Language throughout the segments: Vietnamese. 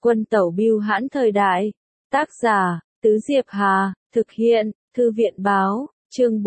Quân tẩu bưu hãn thời đại. Tác giả, Tứ Diệp Hà, thực hiện, Thư viện báo, chương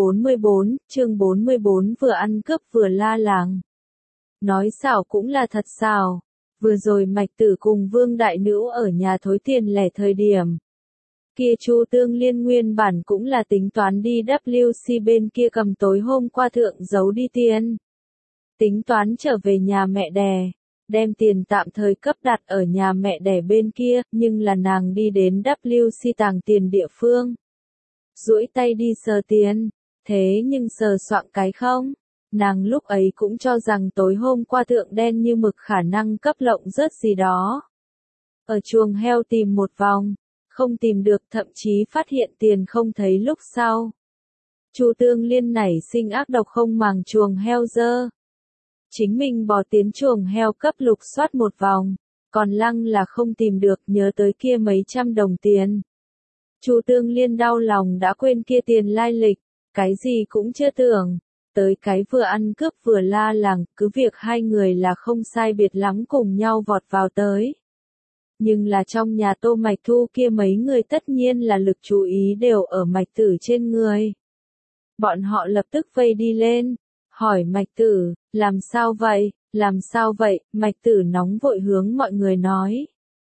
44 vừa ăn cướp vừa la làng. Nói xảo cũng là thật xảo. Vừa rồi Mạch Tử cùng Vương Đại Nữ ở nhà thối tiền lẻ thời điểm. Kia Chu Tương Liên nguyên bản cũng là tính toán đi WC bên kia cầm tối hôm qua thượng giấu đi tiền. Tính toán trở về nhà mẹ đẻ, đem tiền tạm thời cấp đặt ở nhà mẹ đẻ bên kia, nhưng là nàng đi đến WC tàng tiền địa phương. Duỗi tay đi sờ tiền, thế nhưng sờ soạng cái không. Nàng lúc ấy cũng cho rằng tối hôm qua thượng đen như mực khả năng cấp lộng rớt gì đó. Ở chuồng heo tìm một vòng, không tìm được, thậm chí phát hiện tiền không thấy lúc sau. Chu Tương Liên nảy sinh ác độc không màng chuồng heo dơ. Chính mình bỏ tiến chuồng heo cấp lục soát một vòng, còn lăng là không tìm được, nhớ tới kia mấy trăm đồng tiền. Chu Tương Liên đau lòng đã quên kia tiền lai lịch, cái gì cũng chưa tưởng. Tới cái vừa ăn cướp vừa la làng, cứ việc hai người là không sai biệt lắm cùng nhau vọt vào tới. Nhưng là trong nhà Tô Mạch Thu kia mấy người tất nhiên là lực chú ý đều ở Mạch Tử trên người. Bọn họ lập tức vây đi lên, hỏi Mạch Tử, làm sao vậy, Mạch Tử nóng vội hướng mọi người nói.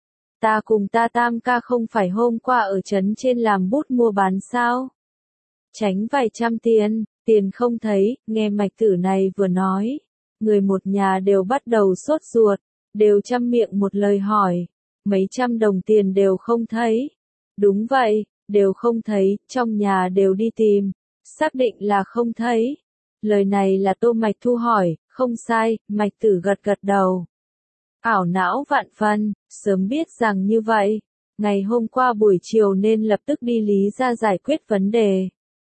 Ta cùng ta tam ca không phải hôm qua ở trấn trên làm bút mua bán sao? Tránh vài trăm tiền không thấy, nghe Mạch Tử này vừa nói. Người một nhà đều bắt đầu sốt ruột, đều chăm miệng một lời hỏi. Mấy trăm đồng tiền đều không thấy. Đúng vậy, đều không thấy, trong nhà đều đi tìm. Xác định là không thấy. Lời này là Tô Mạch Thu hỏi, không sai, Mạch Tử gật đầu. Ảo não vạn phần, sớm biết rằng như vậy. Ngày hôm qua buổi chiều nên lập tức đi Lý ra giải quyết vấn đề.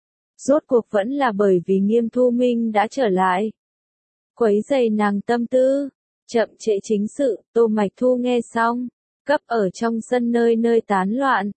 Rốt cuộc vẫn là bởi vì Nghiêm Thu Minh đã trở lại. Quấy rầy nàng tâm tư, chậm trễ chính sự, Tô Mạch Thu nghe xong, cấp ở trong sân nơi nơi tán loạn.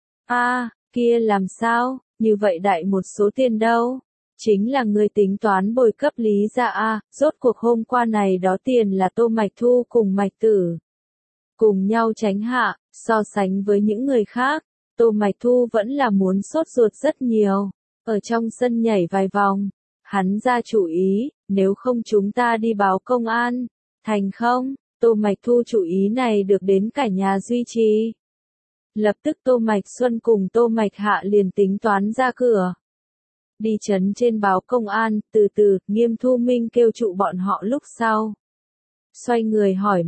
Kia làm sao, như vậy đại một số tiền đâu? Chính là người tính toán bồi cấp Lý ra rốt cuộc hôm qua này đó tiền là Tô Mạch Thu cùng Mạch Tử. Cùng nhau tránh hạ, so sánh với những người khác, Tô Mạch Thu vẫn là muốn sốt ruột rất nhiều. Ở trong sân nhảy vài vòng, hắn ra chủ ý, nếu không chúng ta đi báo công an, thành không? Tô Mạch Thu chủ ý này được đến cả nhà duy trì. Lập tức Tô Mạch Xuân cùng Tô Mạch Hạ liền tính toán ra cửa. Đi trấn trên báo công an, từ từ, Nghiêm Thu Minh kêu trụ bọn họ lúc sau. Xoay người hỏi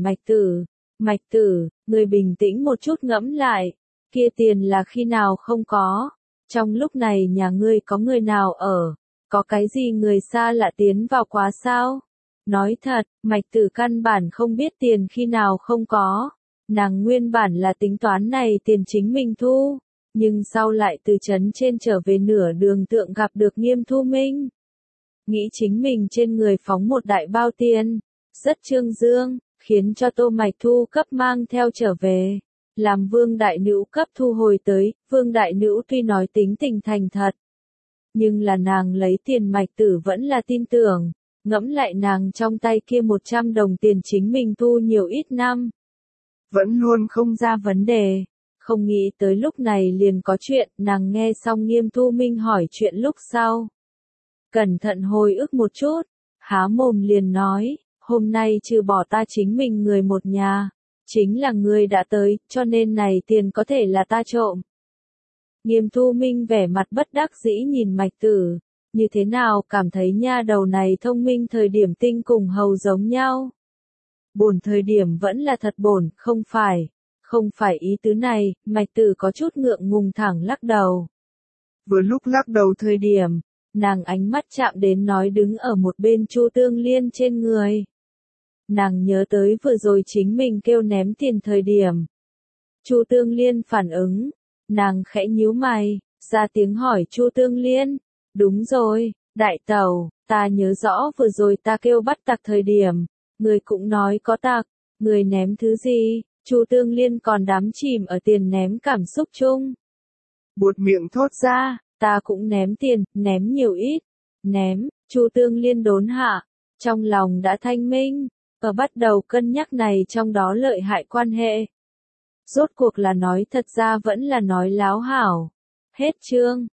Mạch Tử, người bình tĩnh một chút ngẫm lại, kia tiền là khi nào không có? Trong lúc này nhà ngươi có người nào ở? Có cái gì người xa lạ tiến vào quá sao? Nói thật, Mạch Tử căn bản không biết tiền khi nào không có. Nàng nguyên bản là tính toán này tiền chính mình thu. Nhưng sau lại từ trấn trên trở về nửa đường tượng gặp được Nghiêm Thu Minh. Nghĩ chính mình trên người phóng một đại bao tiền. Rất trương dương, khiến cho Tô Mạch Thu cấp mang theo trở về. Làm Vương Đại Nữ cấp thu hồi tới, Vương Đại Nữ tuy nói tính tình thành thật. Nhưng là nàng lấy tiền Mạch Tử vẫn là tin tưởng, ngẫm lại nàng trong tay kia 100 đồng tiền chính mình thu nhiều ít năm. Vẫn luôn không ra vấn đề, không nghĩ tới lúc này liền có chuyện, nàng nghe xong Nghiêm Thu Minh hỏi chuyện lúc sau. Cẩn thận hồi ức một chút, há mồm liền nói, hôm nay trừ bỏ ta chính mình người một nhà. Chính là người đã tới, cho nên này tiền có thể là ta trộm. Nghiêm Thu Minh vẻ mặt bất đắc dĩ nhìn Mạch Tử, như thế nào cảm thấy nha đầu này thông minh thời điểm tinh cùng hầu giống nhau. Bổn thời điểm vẫn là thật bổn, không phải ý tứ này, Mạch Tử có chút ngượng ngùng thẳng lắc đầu. Vừa lúc lắc đầu thời điểm, nàng ánh mắt chạm đến nói đứng ở một bên Chu Tương Liên trên người. Nàng nhớ tới vừa rồi chính mình kêu ném tiền thời điểm. Chu Tương Liên phản ứng, nàng khẽ nhíu mày, ra tiếng hỏi Chu Tương Liên, đúng rồi, đại tẩu, ta nhớ rõ vừa rồi ta kêu bắt tặc thời điểm, người cũng nói có tặc, người ném thứ gì, Chu Tương Liên còn đắm chìm ở tiền ném cảm xúc chung. Buột miệng thốt ra, ta cũng ném tiền, ném nhiều ít, ném, Chu Tương Liên đốn hạ, trong lòng đã thanh minh. Bắt đầu cân nhắc này trong đó lợi hại quan hệ. Rốt cuộc là nói thật ra vẫn là nói láo hảo. Hết chương.